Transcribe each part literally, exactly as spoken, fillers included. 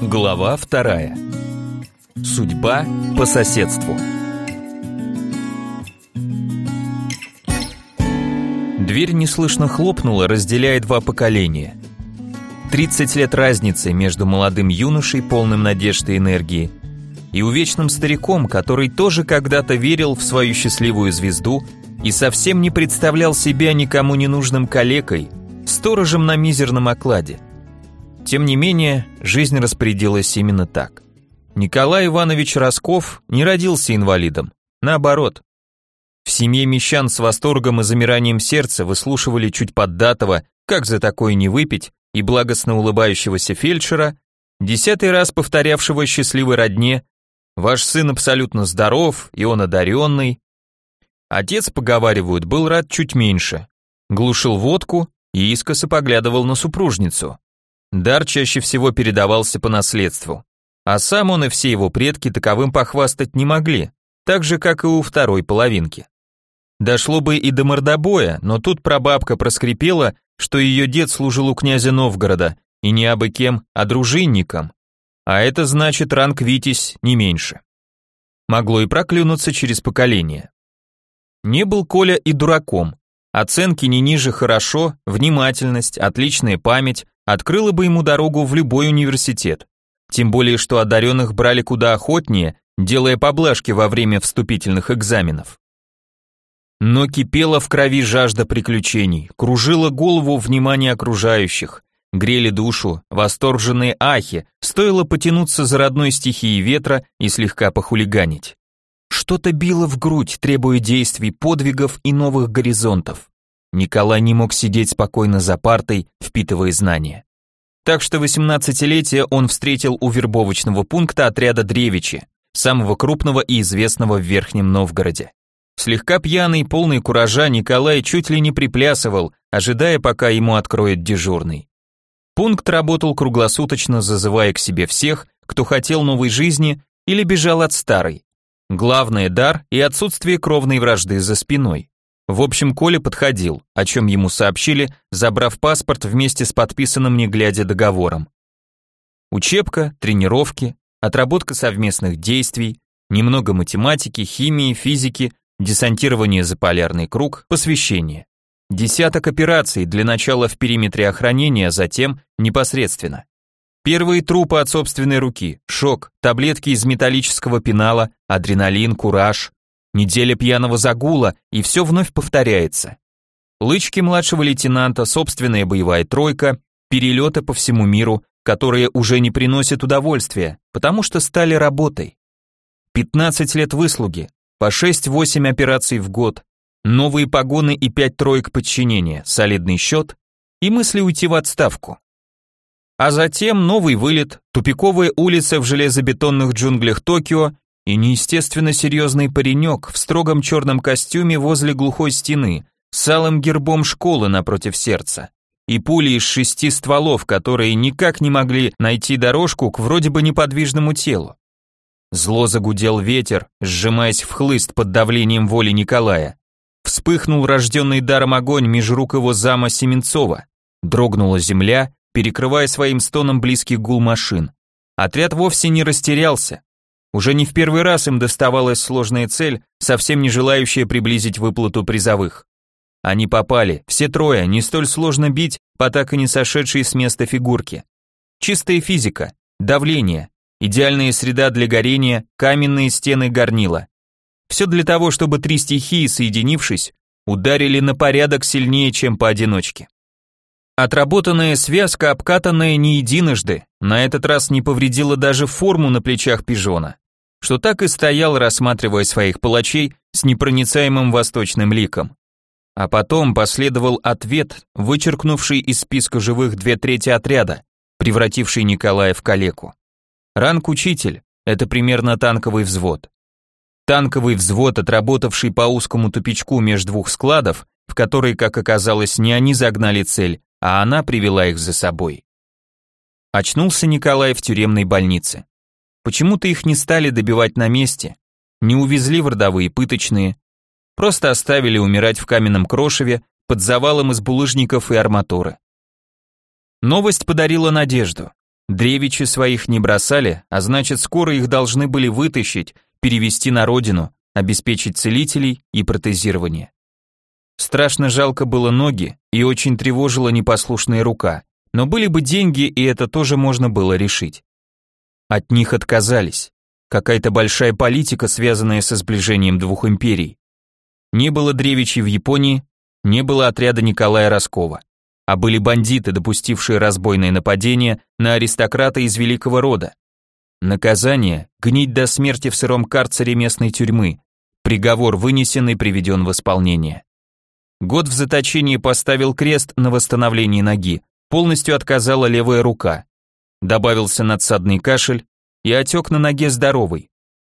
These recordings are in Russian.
Глава вторая. Судьба по соседству. Дверь неслышно хлопнула, разделяя два поколения. тридцать лет разницы между молодым юношей, полным надежды и энергии, и увечным стариком, который тоже когда-то верил в свою счастливую звезду и совсем не представлял себя никому не нужным калекой, сторожем на мизерном окладе. Тем не менее, жизнь распорядилась именно так. Николай Иванович Росков не родился инвалидом, наоборот. В семье мещан с восторгом и замиранием сердца выслушивали чуть поддатого, как за такое не выпить, и благостно улыбающегося фельдшера, десятый раз повторявшего счастливой родне: «Ваш сын абсолютно здоров, и он одаренный». Отец, поговаривают, был рад чуть меньше, глушил водку и искоса поглядывал на супружницу. Дар чаще всего передавался по наследству, а сам он и все его предки таковым похвастать не могли, так же, как и у второй половинки. Дошло бы и до мордобоя, но тут прабабка проскрипела, что ее дед служил у князя Новгорода, и не абы кем, а дружинником, а это значит ранг витязь не меньше. Могло и проклюнуться через поколение. Не был Коля и дураком, оценки не ниже хорошо, внимательность, отличная память открыла бы ему дорогу в любой университет, тем более что одаренных брали куда охотнее, делая поблажки во время вступительных экзаменов. Но кипела в крови жажда приключений, кружила голову внимание окружающих, грели душу восторженные ахи, стоило потянуться за родной стихией ветра и слегка похулиганить. Что-то било в грудь, требуя действий, подвигов и новых горизонтов. Николай не мог сидеть спокойно за партой, впитывая знания. Так что восемнадцатилетие он встретил у вербовочного пункта отряда Древичи, самого крупного и известного в Верхнем Новгороде. Слегка пьяный, полный куража, Николай чуть ли не приплясывал, ожидая, пока ему откроет дежурный. Пункт работал круглосуточно, зазывая к себе всех, кто хотел новой жизни или бежал от старой. Главное — дар и отсутствие кровной вражды за спиной. В общем, Коля подходил, о чем ему сообщили, забрав паспорт вместе с подписанным не глядя договором. Учебка, тренировки, отработка совместных действий, немного математики, химии, физики, десантирование за полярный круг, посвящение. Десяток операций, для начала в периметре охранения, затем непосредственно. Первые трупы от собственной руки, шок, таблетки из металлического пенала, адреналин, кураж. Неделя пьяного загула, и все вновь повторяется. Лычки младшего лейтенанта, собственная боевая тройка, перелеты по всему миру, которые уже не приносят удовольствия, потому что стали работой. пятнадцать лет выслуги, по шесть-восемь операций в год, новые погоны и пять троек подчинения, солидный счет и мысли уйти в отставку. А затем новый вылет, тупиковая улица в железобетонных джунглях Токио и неестественно серьезный паренек в строгом черном костюме возле глухой стены с алым гербом школы напротив сердца и пули из шести стволов, которые никак не могли найти дорожку к вроде бы неподвижному телу. Зло загудел ветер, сжимаясь в хлыст под давлением воли Николая. Вспыхнул рожденный даром огонь меж рук его зама Семенцова. Дрогнула земля, перекрывая своим стоном близкий гул машин. Отряд вовсе не растерялся. Уже не в первый раз им доставалась сложная цель, совсем не желающая приблизить выплату призовых. Они попали, все трое, не столь сложно бить по так и не сошедшей с места фигурке. Чистая физика, давление, идеальная среда для горения, каменные стены горнила. Все для того, чтобы три стихии, соединившись, ударили на порядок сильнее, чем поодиночке. Отработанная связка, обкатанная не единожды, на этот раз не повредила даже форму на плечах пижона, что так и стоял, рассматривая своих палачей с непроницаемым восточным ликом. А потом последовал ответ, вычеркнувший из списка живых две трети отряда, превративший Николая в калеку. Ранг учитель – это примерно танковый взвод. Танковый взвод, отработавший по узкому тупичку между двух складов, в который, как оказалось, не они загнали цель, а она привела их за собой. Очнулся Николай в тюремной больнице. Почему-то их не стали добивать на месте, не увезли в родовые пыточные, просто оставили умирать в каменном крошеве под завалом из булыжников и арматуры. Новость подарила надежду. Древичи своих не бросали, а значит, скоро их должны были вытащить, перевести на родину, обеспечить целителей и протезирование. Страшно жалко было ноги и очень тревожила непослушная рука, но были бы деньги, и это тоже можно было решить. От них отказались. Какая-то большая политика, связанная со сближением двух империй. Не было древичей в Японии, не было отряда Николая Роскова, а были бандиты, допустившие разбойное нападение на аристократа из великого рода. Наказание – гнить до смерти в сыром карцере местной тюрьмы. Приговор вынесен и приведен в исполнение. Год в заточении поставил крест на восстановлении ноги, полностью отказала левая рука. Добавился надсадный кашель и отек на ноге здоровый.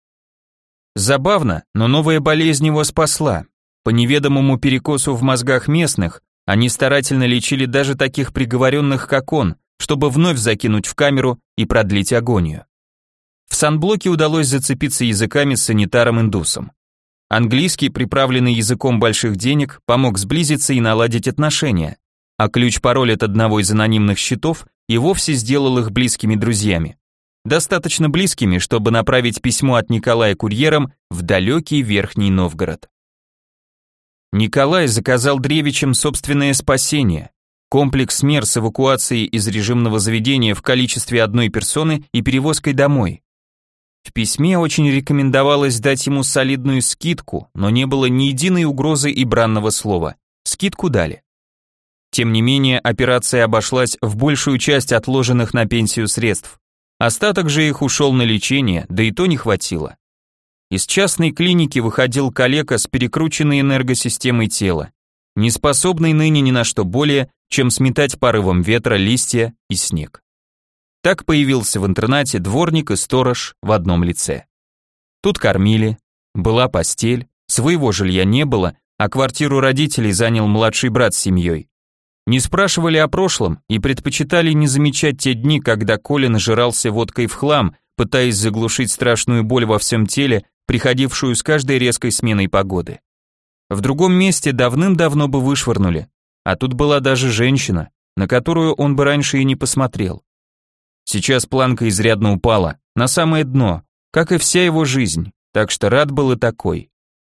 Забавно, но новая болезнь его спасла. По неведомому перекосу в мозгах местных, они старательно лечили даже таких приговоренных, как он, чтобы вновь закинуть в камеру и продлить агонию. В санблоке удалось зацепиться языками с санитаром-индусом. Английский, приправленный языком больших денег, помог сблизиться и наладить отношения, а ключ-пароль от одного из анонимных счетов и вовсе сделал их близкими друзьями. Достаточно близкими, чтобы направить письмо от Николая курьером в далекий Верхний Новгород. Николай заказал древичам собственное спасение, комплекс мер с эвакуацией из режимного заведения в количестве одной персоны и перевозкой домой. В письме очень рекомендовалось дать ему солидную скидку, но не было ни единой угрозы и бранного слова. Скидку дали. Тем не менее, операция обошлась в большую часть отложенных на пенсию средств. Остаток же их ушел на лечение, да и то не хватило. Из частной клиники выходил калека с перекрученной энергосистемой тела, не способный ныне ни на что более, чем сметать порывом ветра листья и снег. Так появился в интернате дворник и сторож в одном лице. Тут кормили, была постель, своего жилья не было, а квартиру родителей занял младший брат с семьей. Не спрашивали о прошлом и предпочитали не замечать те дни, когда Коля нажирался водкой в хлам, пытаясь заглушить страшную боль во всем теле, приходившую с каждой резкой сменой погоды. В другом месте давным-давно бы вышвырнули, а тут была даже женщина, на которую он бы раньше и не посмотрел. Сейчас планка изрядно упала, на самое дно, как и вся его жизнь, так что рад был и такой.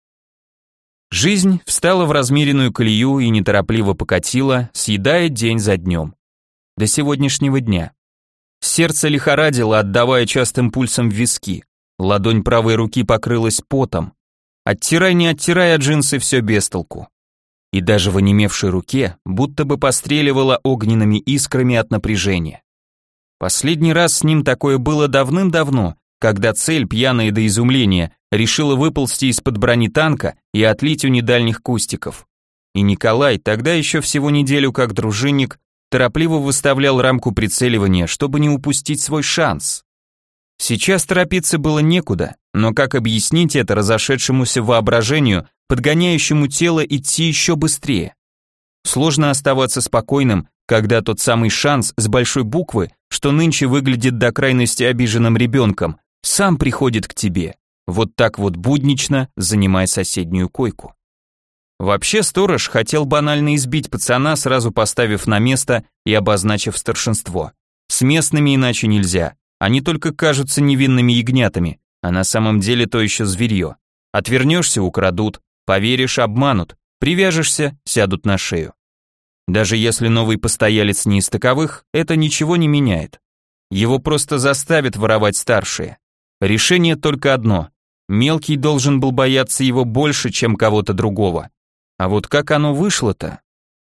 Жизнь встала в размеренную колею и неторопливо покатила, съедая день за днем. До сегодняшнего дня. Сердце лихорадило, отдавая частым пульсом в виски. Ладонь правой руки покрылась потом. Оттирай не оттирай, а джинсы все без толку. И даже в онемевшей руке будто бы постреливало огненными искрами от напряжения. Последний раз с ним такое было давным-давно, когда цель, пьяная до изумления, решила выползти из-под брони танка и отлить у недальних кустиков. И Николай, тогда еще всего неделю как дружинник, торопливо выставлял рамку прицеливания, чтобы не упустить свой шанс. Сейчас торопиться было некуда, но как объяснить это разошедшемуся воображению, подгоняющему тело идти еще быстрее? Сложно оставаться спокойным, когда тот самый шанс с большой буквы, что нынче выглядит до крайности обиженным ребенком, сам приходит к тебе. Вот так вот буднично, занимая соседнюю койку. Вообще сторож хотел банально избить пацана, сразу поставив на место и обозначив старшинство. С местными иначе нельзя, они только кажутся невинными ягнятами, а на самом деле то еще зверье. Отвернешься — украдут, поверишь — обманут, привяжешься — сядут на шею. Даже если новый постоялец не из таковых, это ничего не меняет. Его просто заставят воровать старшие. Решение только одно. Мелкий должен был бояться его больше, чем кого-то другого. А вот как оно вышло-то?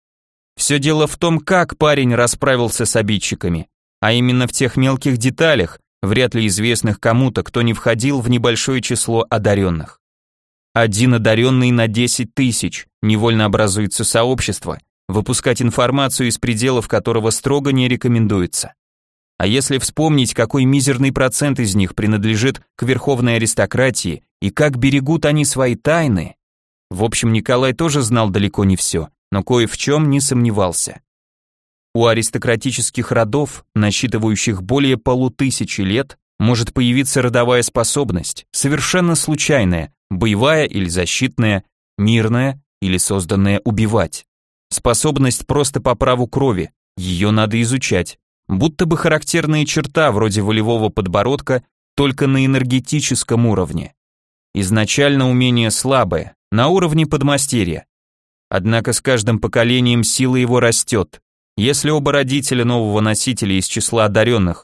Все дело в том, как парень расправился с обидчиками, а именно в тех мелких деталях, вряд ли известных кому-то, кто не входил в небольшое число одаренных. Один одаренный на десять тысяч, невольно образуется сообщество, выпускать информацию из пределов которого строго не рекомендуется. А если вспомнить, какой мизерный процент из них принадлежит к верховной аристократии и как берегут они свои тайны. В общем, Николай тоже знал далеко не все, но кое в чем не сомневался. У аристократических родов, насчитывающих более полутысячи лет, может появиться родовая способность, совершенно случайная, боевая или защитная, мирная или созданная убивать. Способность просто по праву крови, ее надо изучать. будто бы характерная черта вроде волевого подбородка, только на энергетическом уровне. Изначально умение слабое, на уровне подмастерья. Однако с каждым поколением сила его растет, если оба родителя нового носителя из числа одаренных,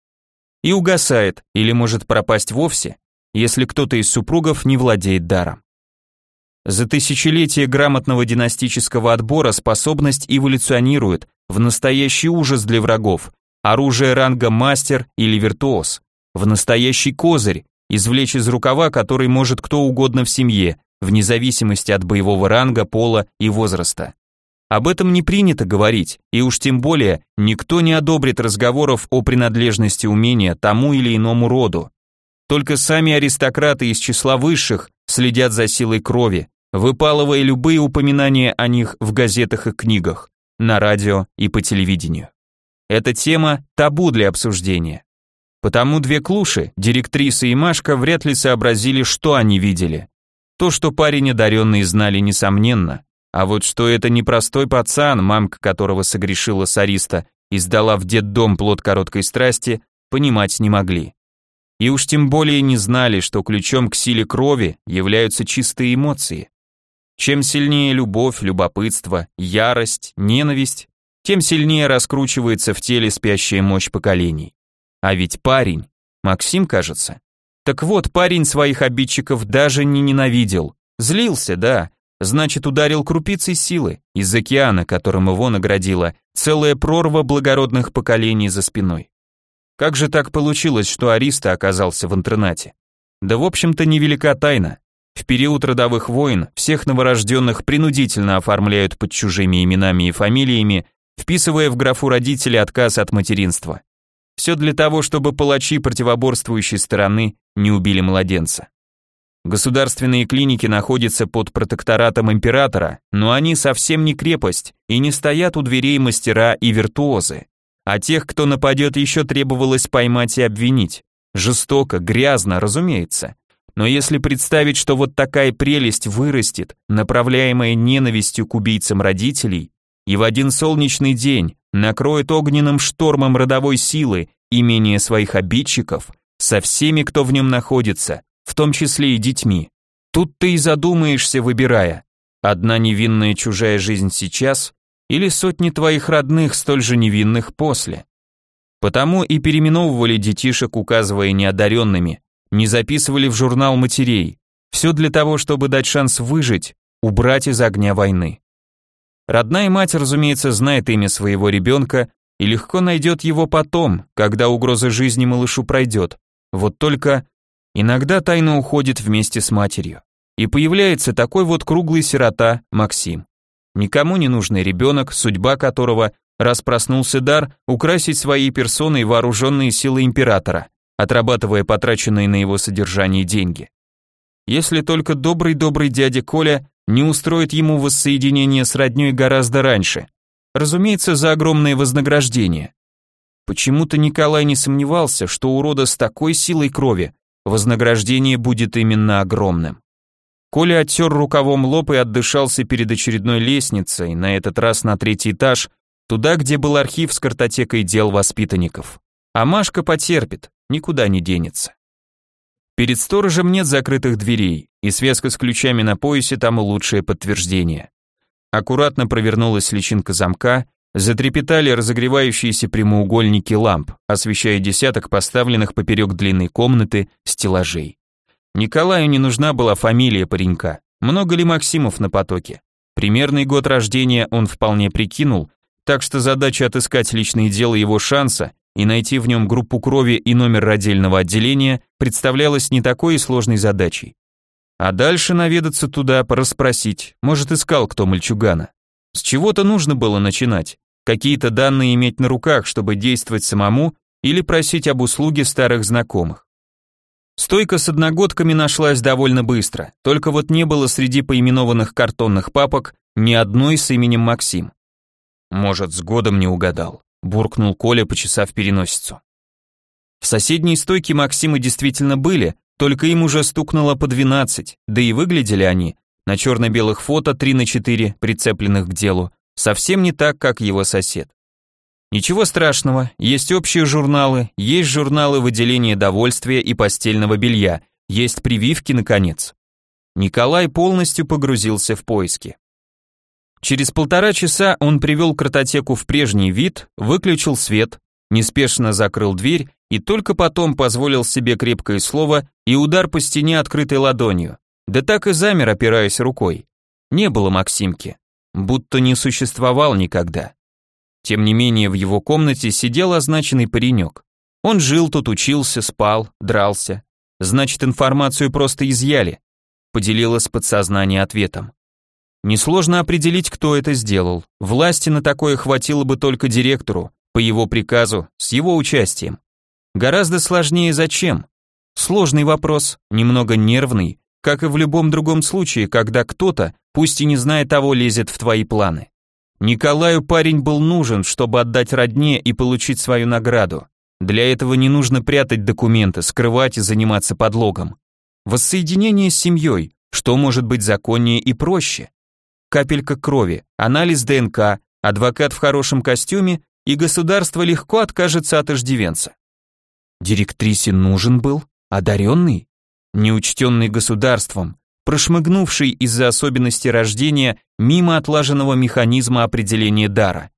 и угасает или может пропасть вовсе, если кто-то из супругов не владеет даром. За тысячелетия грамотного династического отбора способность эволюционирует в настоящий ужас для врагов, оружие ранга мастер или виртуоз, в настоящий козырь, извлечь из рукава, который может кто угодно в семье, вне зависимости от боевого ранга, пола и возраста. Об этом не принято говорить, и уж тем более никто не одобрит разговоров о принадлежности умения тому или иному роду. Только сами аристократы из числа высших следят за силой крови, выпалывая любые упоминания о них в газетах и книгах, на радио и по телевидению. Эта тема табу для обсуждения. Потому две клуши, директриса и Машка, вряд ли сообразили, что они видели. То, что парень одаренный, знали несомненно, а вот что это непростой пацан, мамка которого согрешила с Ариста и сдала в детдом плод короткой страсти, понимать не могли. И уж тем более не знали, что ключом к силе крови являются чистые эмоции. Чем сильнее любовь, любопытство, ярость, ненависть, тем сильнее раскручивается в теле спящая мощь поколений. А ведь парень, Максим, кажется. Так вот, парень своих обидчиков даже не ненавидел. Злился, да, значит, ударил крупицей силы из океана, которым его наградила целая прорва благородных поколений за спиной. Как же так получилось, что Ариста оказался в интернате? Да в общем-то невелика тайна. В период родовых войн всех новорожденных принудительно оформляют под чужими именами и фамилиями, вписывая в графу родители отказ от материнства. Все для того, чтобы палачи противоборствующей стороны не убили младенца. Государственные клиники находятся под протекторатом императора, но они совсем не крепость и не стоят у дверей мастера и виртуозы. А тех, кто нападет, еще требовалось поймать и обвинить. Жестоко, грязно, разумеется. Но если представить, что вот такая прелесть вырастет, направляемая ненавистью к убийцам родителей, и в один солнечный день накроет огненным штормом родовой силы имение своих обидчиков со всеми, кто в нем находится, в том числе и детьми. Тут ты и задумаешься, выбирая, одна невинная чужая жизнь сейчас или сотни твоих родных, столь же невинных после. Потому и переименовывали детишек, указывая неодаренными, не записывали в журнал матерей, все для того, чтобы дать шанс выжить, убрать из огня войны. Родная мать, разумеется, знает имя своего ребенка и легко найдет его потом, когда угроза жизни малышу пройдет. Вот только иногда тайна уходит вместе с матерью. И появляется такой вот круглый сирота Максим. Никому не нужный ребенок, судьба которого, раз проснулся дар, украсить своей персоной вооруженные силы императора, отрабатывая потраченные на его содержание деньги. Если только добрый-добрый дядя Коля не устроит ему воссоединение с роднёй гораздо раньше. Разумеется, за огромное вознаграждение. Почему-то Николай не сомневался, что у рода с такой силой крови вознаграждение будет именно огромным. Коля оттер рукавом лоб и отдышался перед очередной лестницей, на этот раз на третий этаж, туда, где был архив с картотекой дел воспитанников. А Машка потерпит, никуда не денется. Перед сторожем нет закрытых дверей, и связка с ключами на поясе тому лучшее подтверждение. Аккуратно провернулась личинка замка, затрепетали разогревающиеся прямоугольники ламп, освещая десяток поставленных поперек длинной комнаты стеллажей. Николаю не нужна была фамилия паренька, много ли Максимов на потоке. Примерный год рождения он вполне прикинул, так что задача отыскать личные дела его шанса и найти в нем группу крови и номер родильного отделения представлялась не такой и сложной задачей. А дальше наведаться туда, порасспросить, может, искал кто мальчугана. С чего-то нужно было начинать, какие-то данные иметь на руках, чтобы действовать самому или просить об услуге старых знакомых. Стойка с одногодками нашлась довольно быстро, только вот не было среди поименованных картонных папок ни одной с именем Максим. Может, с годом не угадал, буркнул Коля, почесав переносицу. В соседней стойке Максимы действительно были, только им уже стукнуло по двенадцать, да и выглядели они, на черно-белых фото три на четыре, прицепленных к делу, совсем не так, как его сосед. Ничего страшного, есть общие журналы, есть журналы выделения довольствия и постельного белья, есть прививки, наконец. Николай полностью погрузился в поиски. Через полтора часа он привел картотеку в прежний вид, выключил свет, неспешно закрыл дверь и только потом позволил себе крепкое слово и удар по стене открытой ладонью. Да так и замер, опираясь рукой. Не было Максимки, будто не существовал никогда. Тем не менее в его комнате сидел означенный паренек. Он жил тут, учился, спал, дрался. Значит, информацию просто изъяли. Поделилась подсознание ответом. Несложно определить, кто это сделал. Власти на такое хватило бы только директору, по его приказу, с его участием. Гораздо сложнее зачем? Сложный вопрос, немного нервный, как и в любом другом случае, когда кто-то, пусть и не зная того, лезет в твои планы. Николаю парень был нужен, чтобы отдать родне и получить свою награду. Для этого не нужно прятать документы, скрывать и заниматься подлогом. Воссоединение с семьей, что может быть законнее и проще? Капелька крови, анализ ДНК, адвокат в хорошем костюме, и государство легко откажется от иждивенца. Директрисе нужен был одаренный, неучтенный государством, прошмыгнувший из-за особенностей рождения мимо отлаженного механизма определения дара.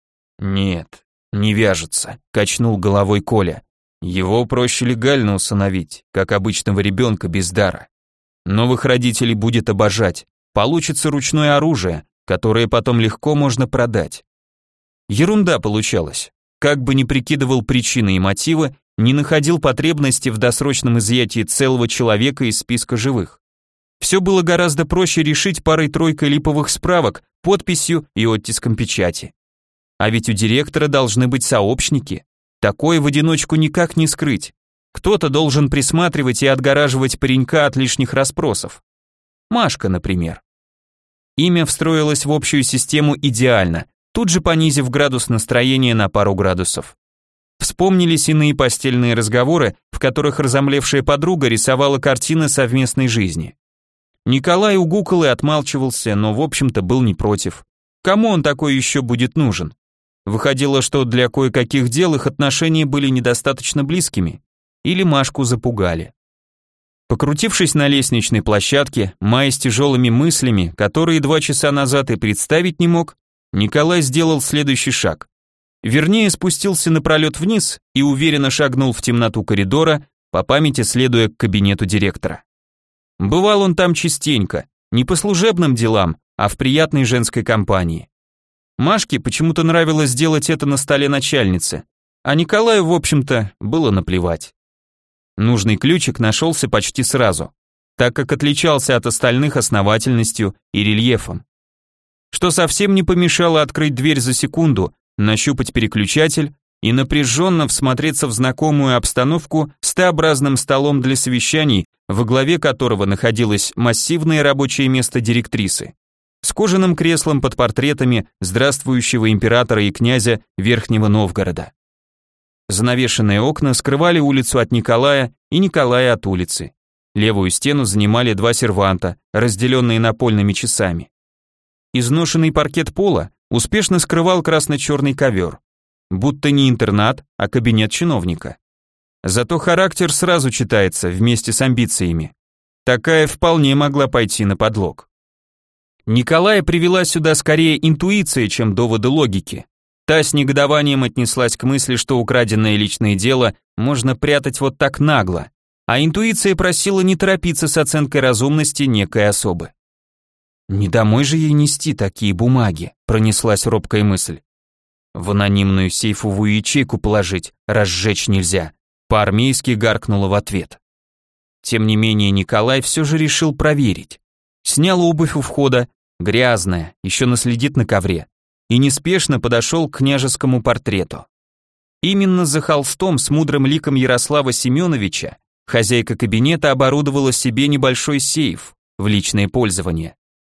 «Нет, не вяжется», — качнул головой Коля. «Его проще легально усыновить, как обычного ребенка без дара. Новых родителей будет обожать, получится ручное оружие, которое потом легко можно продать». Ерунда получалась. Как бы ни прикидывал причины и мотивы, не находил потребности в досрочном изъятии целого человека из списка живых. Все было гораздо проще решить парой-тройкой липовых справок, подписью и оттиском печати. А ведь у директора должны быть сообщники. Такое в одиночку никак не скрыть. Кто-то должен присматривать и отгораживать паренька от лишних расспросов. Машка, например. Имя встроилось в общую систему идеально, тут же понизив градус настроения на пару градусов. Вспомнились иные постельные разговоры, в которых разомлевшая подруга рисовала картины совместной жизни. Николай угукал и отмалчивался, но в общем-то был не против. Кому он такой еще будет нужен? Выходило, что для кое-каких дел их отношения были недостаточно близкими, или Машку запугали. Покрутившись на лестничной площадке, маясь тяжелыми мыслями, которые два часа назад и представить не мог, Николай сделал следующий шаг. Вернее, спустился напролет вниз и уверенно шагнул в темноту коридора, по памяти следуя к кабинету директора. Бывал он там частенько, не по служебным делам, а в приятной женской компании. Машке почему-то нравилось делать это на столе начальницы, а Николаю, в общем-то, было наплевать. Нужный ключик нашелся почти сразу, так как отличался от остальных основательностью и рельефом. Что совсем не помешало открыть дверь за секунду, нащупать переключатель и напряженно всмотреться в знакомую обстановку с Т-образным столом для совещаний, во главе которого находилось массивное рабочее место директрисы, с кожаным креслом под портретами здравствующего императора и князя Верхнего Новгорода. Занавешенные окна скрывали улицу от Николая и Николая от улицы. Левую стену занимали два серванта, разделенные напольными часами. Изношенный паркет пола успешно скрывал красно-черный ковер. Будто не интернат, а кабинет чиновника. Зато характер сразу читается вместе с амбициями. Такая вполне могла пойти на подлог. Николая привела сюда скорее интуиция, чем доводы логики. Та с негодованием отнеслась к мысли, что украденное личное дело можно прятать вот так нагло, а интуиция просила не торопиться с оценкой разумности некой особы. «Не домой же ей нести такие бумаги», — пронеслась робкая мысль. «В анонимную сейфовую ячейку положить, разжечь нельзя», — по-армейски гаркнула в ответ. Тем не менее Николай все же решил проверить. Снял обувь у входа, грязная, еще наследит на ковре, и неспешно подошел к княжескому портрету. Именно за холстом с мудрым ликом Ярослава Семеновича хозяйка кабинета оборудовала себе небольшой сейф в личное пользование.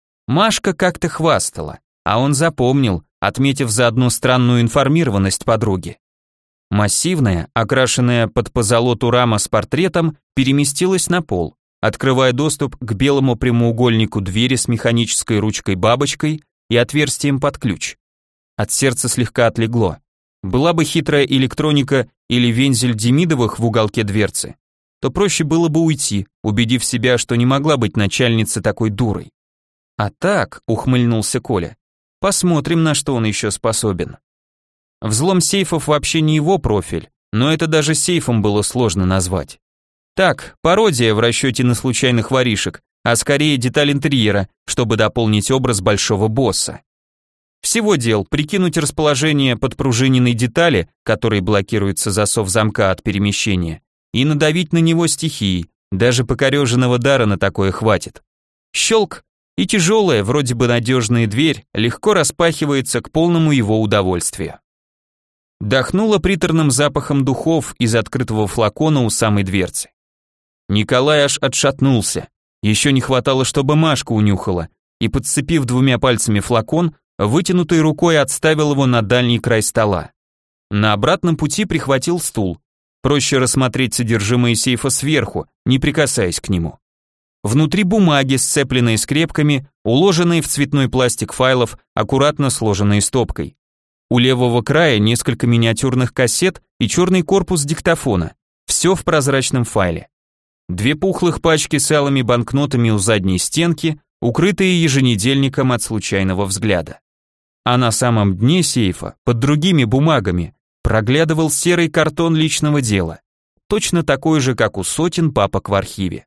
Машка как-то хвастала, а он запомнил, отметив заодно странную информированность подруги. Массивная, окрашенная под позолоту рама с портретом, переместилась на пол, открывая доступ к белому прямоугольнику двери с механической ручкой-бабочкой и отверстием под ключ. От сердца слегка отлегло. Была бы хитрая электроника или вензель Демидовых в уголке дверцы, то проще было бы уйти, убедив себя, что не могла быть начальница такой дурой. А так, ухмыльнулся Коля, посмотрим, на что он еще способен. Взлом сейфов вообще не его профиль, но это даже сейфом было сложно назвать. Так, пародия в расчете на случайных воришек, а скорее деталь интерьера, чтобы дополнить образ большого босса. Всего дел прикинуть расположение подпружиненной детали, которой блокируется засов замка от перемещения, и надавить на него стихией, даже покореженного дара на такое хватит. Щелк, и тяжелая, вроде бы надежная дверь легко распахивается к полному его удовольствию. Дохнуло приторным запахом духов из открытого флакона у самой дверцы. Николай аж отшатнулся, еще не хватало, чтобы Машка унюхала, и, подцепив двумя пальцами флакон, вытянутой рукой отставил его на дальний край стола. На обратном пути прихватил стул. Проще рассмотреть содержимое сейфа сверху, не прикасаясь к нему. Внутри бумаги, сцепленные скрепками, уложенные в цветной пластик файлов, аккуратно сложенные стопкой. У левого края несколько миниатюрных кассет и черный корпус диктофона. Все в прозрачном файле. Две пухлых пачки с алыми банкнотами у задней стенки, укрытые еженедельником от случайного взгляда. А на самом дне сейфа, под другими бумагами, проглядывал серый картон личного дела, точно такой же, как у сотен папок в архиве.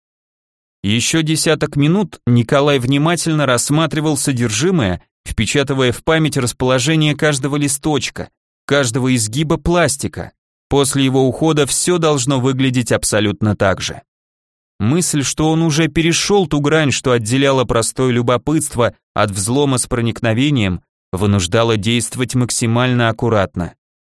Еще десяток минут Николай внимательно рассматривал содержимое, впечатывая в память расположение каждого листочка, каждого изгиба пластика. После его ухода все должно выглядеть абсолютно так же. Мысль, что он уже перешел ту грань, что отделяла простое любопытство от взлома с проникновением, вынуждала действовать максимально аккуратно.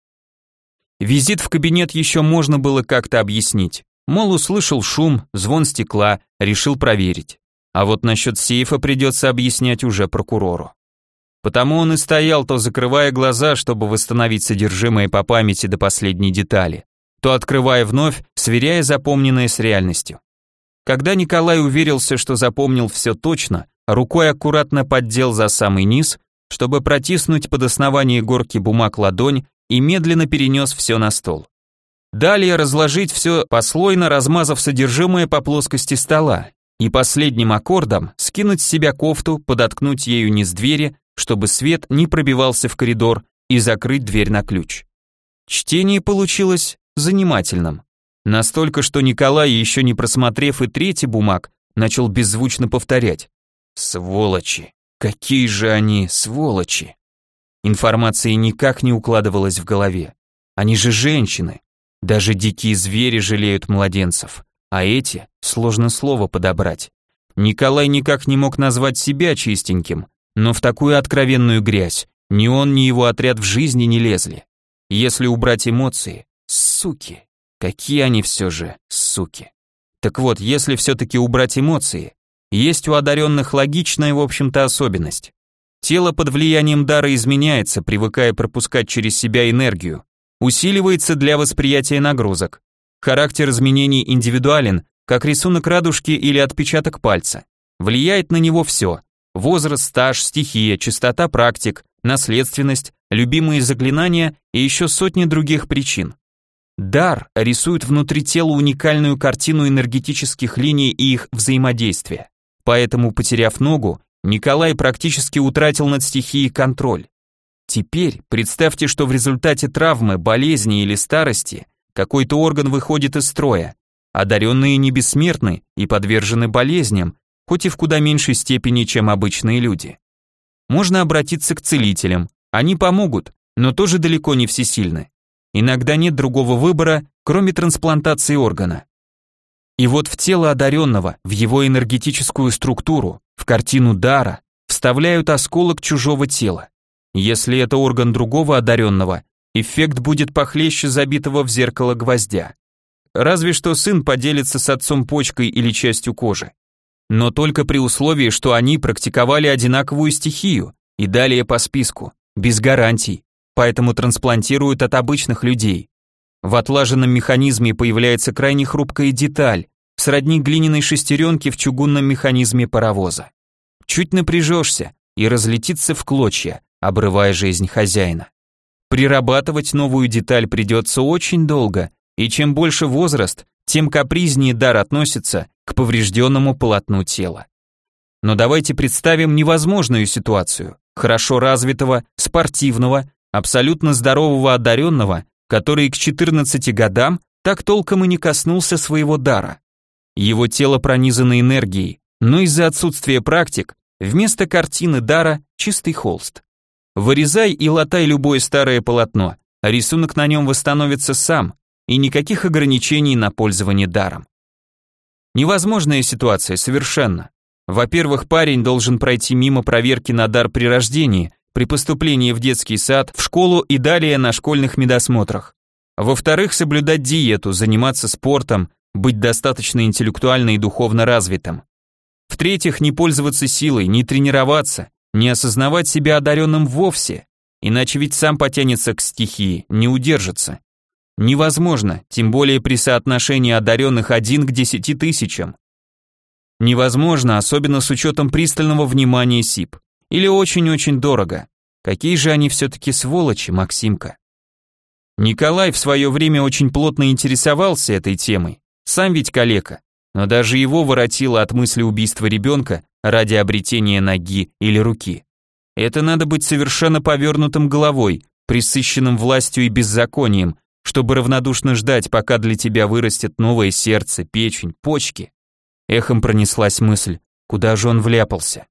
Визит в кабинет еще можно было как-то объяснить. Мол, услышал шум, звон стекла, решил проверить. А вот насчет сейфа придется объяснять уже прокурору. Потому он и стоял, то закрывая глаза, чтобы восстановить содержимое по памяти до последней детали, то открывая вновь, сверяя запомненное с реальностью. Когда Николай уверился, что запомнил все точно, рукой аккуратно поддел за самый низ, чтобы протиснуть под основание горки бумаг ладонь, и медленно перенес все на стол. Далее разложить все послойно, размазав содержимое по плоскости стола, и последним аккордом скинуть с себя кофту, подоткнуть ею низ двери, чтобы свет не пробивался в коридор, и закрыть дверь на ключ. Чтение получилось занимательным. Настолько, что Николай, еще не просмотрев и трети бумаг, начал беззвучно повторять: «Сволочи! Какие же они сволочи!» Информация никак не укладывалась в голове. Они же женщины. Даже дикие звери жалеют младенцев. А эти сложно слово подобрать. Николай никак не мог назвать себя чистеньким, но в такую откровенную грязь ни он, ни его отряд в жизни не лезли. Если убрать эмоции, суки, какие они все же суки. Так вот, если все-таки убрать эмоции, есть у одаренных логичная, в общем-то, особенность. Тело под влиянием дара изменяется, привыкая пропускать через себя энергию, усиливается для восприятия нагрузок. Характер изменений индивидуален, как рисунок радужки или отпечаток пальца. Влияет на него все: возраст, стаж, стихия, частота практик, наследственность, любимые заклинания и еще сотни других причин. Дар рисует внутри тела уникальную картину энергетических линий и их взаимодействия. Поэтому, потеряв ногу, Николай практически утратил над стихией контроль. Теперь представьте, что в результате травмы, болезни или старости какой-то орган выходит из строя. Одаренные не бессмертны и подвержены болезням, хоть и в куда меньшей степени, чем обычные люди. Можно обратиться к целителям, они помогут, но тоже далеко не всесильны. Иногда нет другого выбора, кроме трансплантации органа. И вот в тело одаренного, в его энергетическую структуру, в картину дара, вставляют осколок чужого тела. Если это орган другого одаренного, эффект будет похлеще забитого в зеркало гвоздя. Разве что сын поделится с отцом почкой или частью кожи. Но только при условии, что они практиковали одинаковую стихию и далее по списку, без гарантий, поэтому трансплантируют от обычных людей. В отлаженном механизме появляется крайне хрупкая деталь, сродни глиняной шестеренке в чугунном механизме паровоза. Чуть напряжешься и разлетится в клочья, обрывая жизнь хозяина. Прирабатывать новую деталь придется очень долго, и чем больше возраст, тем капризнее дар относится к поврежденному полотну тела. Но давайте представим невозможную ситуацию. Хорошо развитого, спортивного, абсолютно здорового одаренного, который к четырнадцати годам так толком и не коснулся своего дара. Его тело пронизано энергией, но из-за отсутствия практик вместо картины дара чистый холст. Вырезай и латай любое старое полотно, а рисунок на нем восстановится сам, и никаких ограничений на пользование даром. Невозможная ситуация совершенно. Во-первых, парень должен пройти мимо проверки на дар при рождении, при поступлении в детский сад, в школу и далее на школьных медосмотрах. Во-вторых, соблюдать диету, заниматься спортом, быть достаточно интеллектуально и духовно развитым. В-третьих, не пользоваться силой, не тренироваться, не осознавать себя одаренным вовсе, иначе ведь сам потянется к стихии, не удержится. Невозможно, тем более при соотношении одаренных один к десяти тысячам. Невозможно, особенно с учетом пристального внимания СИП. Или очень-очень дорого. Какие же они все-таки сволочи, Максимка. Николай в свое время очень плотно интересовался этой темой. Сам ведь калека. Но даже его воротило от мысли убийства ребенка ради обретения ноги или руки. Это надо быть совершенно повернутым головой, пресыщенным властью и беззаконием, чтобы равнодушно ждать, пока для тебя вырастет новое сердце, печень, почки. Эхом пронеслась мысль, куда же он вляпался.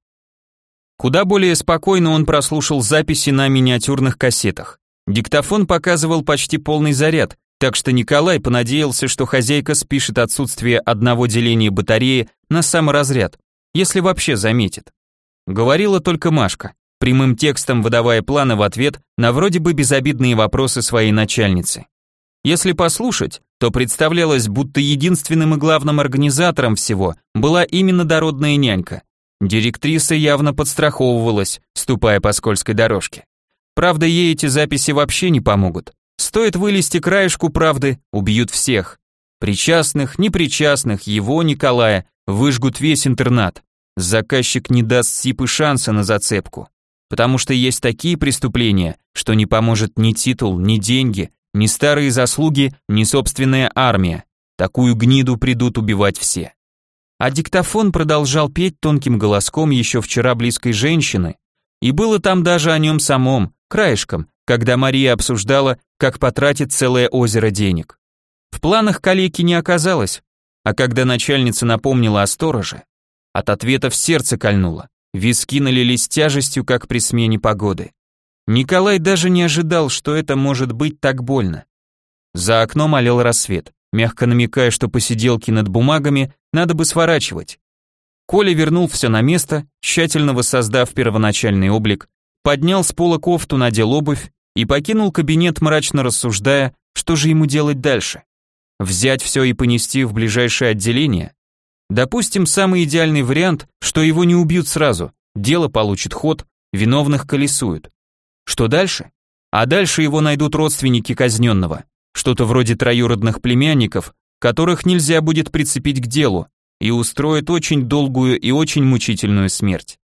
Куда более спокойно он прослушал записи на миниатюрных кассетах. Диктофон показывал почти полный заряд, так что Николай понадеялся, что хозяйка спишет отсутствие одного деления батареи на саморазряд, если вообще заметит. Говорила только Машка, прямым текстом выдавая планы в ответ на вроде бы безобидные вопросы своей начальницы. Если послушать, то представлялось, будто единственным и главным организатором всего была именно дородная нянька. Директриса явно подстраховывалась, ступая по скользкой дорожке. Правда, ей эти записи вообще не помогут. Стоит вылезти краешку правды, убьют всех. Причастных, непричастных, его, Николая, выжгут весь интернат. Заказчик не даст СИП и шанса на зацепку. Потому что есть такие преступления, что не поможет ни титул, ни деньги, ни старые заслуги, ни собственная армия. Такую гниду придут убивать все. А диктофон продолжал петь тонким голоском еще вчера близкой женщины, и было там даже о нем самом, краешком, когда Мария обсуждала, как потратит целое озеро денег. В планах калеки не оказалось, а когда начальница напомнила о стороже, от ответа в сердце кольнуло, виски налились тяжестью, как при смене погоды. Николай даже не ожидал, что это может быть так больно. За окном олел рассвет, мягко намекая, что посиделки над бумагами надо бы сворачивать. Коля вернул все на место, тщательно воссоздав первоначальный облик, поднял с пола кофту, надел обувь и покинул кабинет, мрачно рассуждая, что же ему делать дальше. Взять все и понести в ближайшее отделение? Допустим, самый идеальный вариант, что его не убьют сразу, дело получит ход, виновных колесуют. Что дальше? А дальше его найдут родственники казненного, что-то вроде троюродных племянников, которых нельзя будет прицепить к делу, и устроят очень долгую и очень мучительную смерть.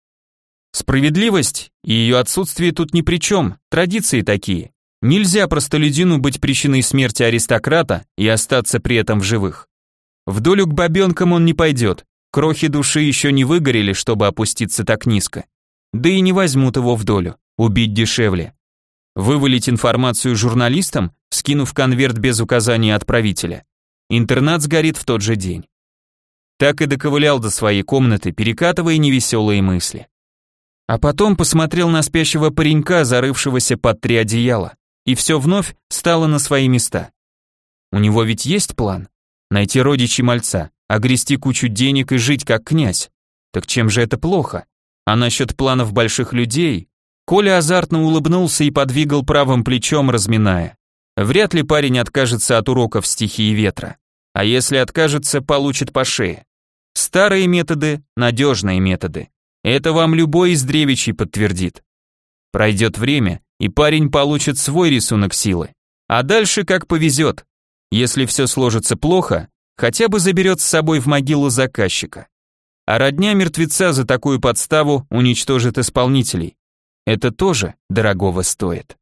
Справедливость и ее отсутствие тут ни при чем, традиции такие. Нельзя простолюдину быть причиной смерти аристократа и остаться при этом в живых. В долю к бабенкам он не пойдет, крохи души еще не выгорели, чтобы опуститься так низко. Да и не возьмут его в долю, убить дешевле. Вывалить информацию журналистам, скинув конверт без указания отправителя. Интернат сгорит в тот же день. Так и доковылял до своей комнаты, перекатывая невеселые мысли. А потом посмотрел на спящего паренька, зарывшегося под три одеяла, и все вновь стало на свои места. У него ведь есть план? Найти родичей мальца, огрести кучу денег и жить как князь. Так чем же это плохо? А насчет планов больших людей? Коля азартно улыбнулся и подвигал правым плечом, разминая. Вряд ли парень откажется от уроков стихии ветра. А если откажется, получит по шее. Старые методы, надежные методы. Это вам любой из древичей подтвердит. Пройдет время, и парень получит свой рисунок силы. А дальше как повезет. Если все сложится плохо, хотя бы заберет с собой в могилу заказчика. А родня мертвеца за такую подставу уничтожит исполнителей. Это тоже дорогого стоит.